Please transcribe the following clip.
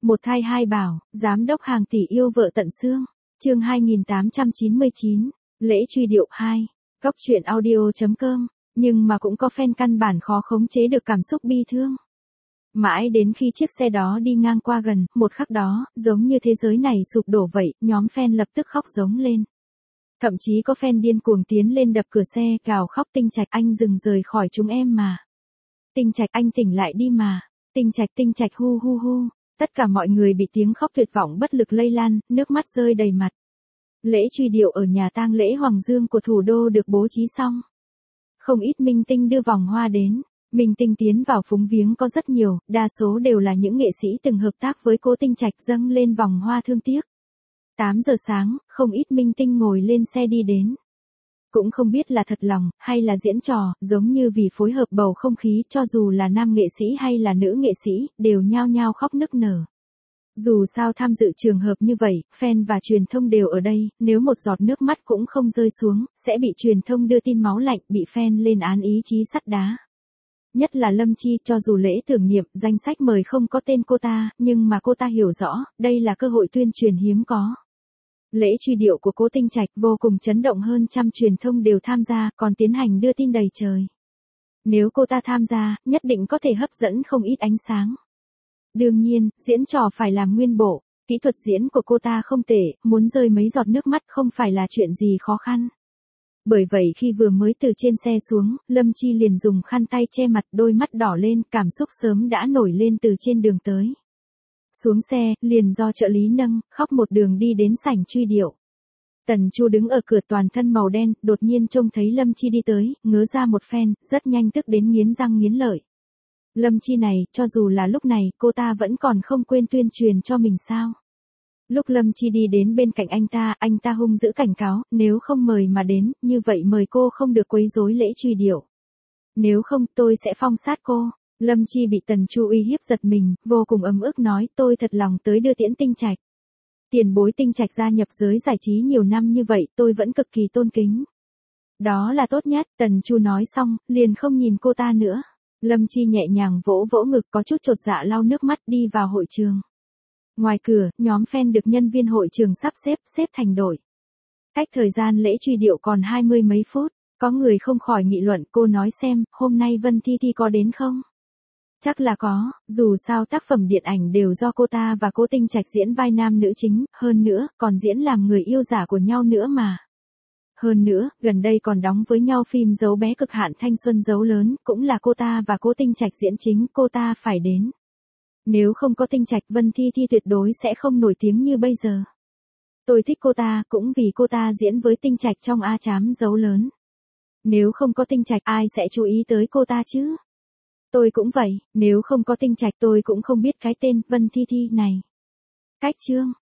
Một thai hai bảo, giám đốc hàng tỷ yêu vợ tận xương. Chương 2899, lễ truy điệu 2. Góc truyện audio.com. Nhưng mà cũng có fan căn bản khó khống chế được cảm xúc bi thương. Mãi đến khi chiếc xe đó đi ngang qua gần, một khắc đó, giống như thế giới này sụp đổ vậy, nhóm fan lập tức khóc giống lên. Thậm chí có fan điên cuồng tiến lên đập cửa xe, gào khóc: Tinh Trạch, anh đừng rời khỏi chúng em mà. Tinh Trạch, anh tỉnh lại đi mà. Tinh Trạch hu hu hu. Tất cả mọi người bị tiếng khóc tuyệt vọng bất lực lây lan, nước mắt rơi đầy mặt. Lễ truy điệu ở nhà tang lễ Hoàng Dương của thủ đô được bố trí xong. Không ít minh tinh đưa vòng hoa đến. Minh tinh tiến vào phúng viếng có rất nhiều, đa số đều là những nghệ sĩ từng hợp tác với cô Tinh Trạch dâng lên vòng hoa thương tiếc. 8 giờ sáng, không ít minh tinh ngồi lên xe đi đến. Cũng không biết là thật lòng, hay là diễn trò, giống như vì phối hợp bầu không khí, cho dù là nam nghệ sĩ hay là nữ nghệ sĩ, đều nhao nhao khóc nức nở. Dù sao tham dự trường hợp như vậy, fan và truyền thông đều ở đây, nếu một giọt nước mắt cũng không rơi xuống, sẽ bị truyền thông đưa tin máu lạnh, bị fan lên án ý chí sắt đá. Nhất là Lâm Chi, cho dù lễ tưởng niệm, danh sách mời không có tên cô ta, nhưng mà cô ta hiểu rõ, đây là cơ hội tuyên truyền hiếm có. Lễ truy điệu của cố Tinh Trạch vô cùng chấn động, hơn trăm truyền thông đều tham gia, còn tiến hành đưa tin đầy trời. Nếu cô ta tham gia, nhất định có thể hấp dẫn không ít ánh sáng. Đương nhiên, diễn trò phải làm nguyên bộ, kỹ thuật diễn của cô ta không tệ, muốn rơi mấy giọt nước mắt không phải là chuyện gì khó khăn. Bởi vậy khi vừa mới từ trên xe xuống, Lâm Chi liền dùng khăn tay che mặt, đôi mắt đỏ lên, cảm xúc sớm đã nổi lên từ trên đường tới. Xuống xe, liền do trợ lý nâng, khóc một đường đi đến sảnh truy điệu. Tần Chu đứng ở cửa toàn thân màu đen, đột nhiên trông thấy Lâm Chi đi tới, ngớ ra một phen, rất nhanh tức đến nghiến răng nghiến lợi. Lâm Chi này, cho dù là lúc này, cô ta vẫn còn không quên tuyên truyền cho mình sao. Lúc Lâm Chi đi đến bên cạnh anh ta hung dữ cảnh cáo, nếu không mời mà đến, như vậy mời cô không được quấy rối lễ truy điệu. Nếu không, tôi sẽ phong sát cô. Lâm Chi bị Tần Chu uy hiếp giật mình, vô cùng ấm ức nói, tôi thật lòng tới đưa tiễn Tinh Trạch. Tiền bối Tinh Trạch gia nhập giới giải trí nhiều năm như vậy, tôi vẫn cực kỳ tôn kính. Đó là tốt nhất, Tần Chu nói xong, liền không nhìn cô ta nữa. Lâm Chi nhẹ nhàng vỗ vỗ ngực, có chút chột dạ lau nước mắt, đi vào hội trường. Ngoài cửa, nhóm fan được nhân viên hội trường sắp xếp thành đội. Cách thời gian lễ truy điệu còn 20 mấy phút, có người không khỏi nghị luận, cô nói xem, hôm nay Vân Thi Thi có đến không? Chắc là có, dù sao tác phẩm điện ảnh đều do cô ta và cô Tinh Trạch diễn vai nam nữ chính, hơn nữa, còn diễn làm người yêu giả của nhau nữa mà. Hơn nữa, gần đây còn đóng với nhau phim Dấu bé cực hạn thanh xuân dấu lớn, cũng là cô ta và cô Tinh Trạch diễn chính, cô ta phải đến. Nếu không có Tinh Trạch, Vân Thi Thi tuyệt đối sẽ không nổi tiếng như bây giờ. Tôi thích cô ta, cũng vì cô ta diễn với Tinh Trạch trong A Chám dấu lớn. Nếu không có Tinh Trạch, ai sẽ chú ý tới cô ta chứ? Tôi cũng vậy, nếu không có Tinh Trạch tôi cũng không biết cái tên Vân Thi Thi này. Cách chương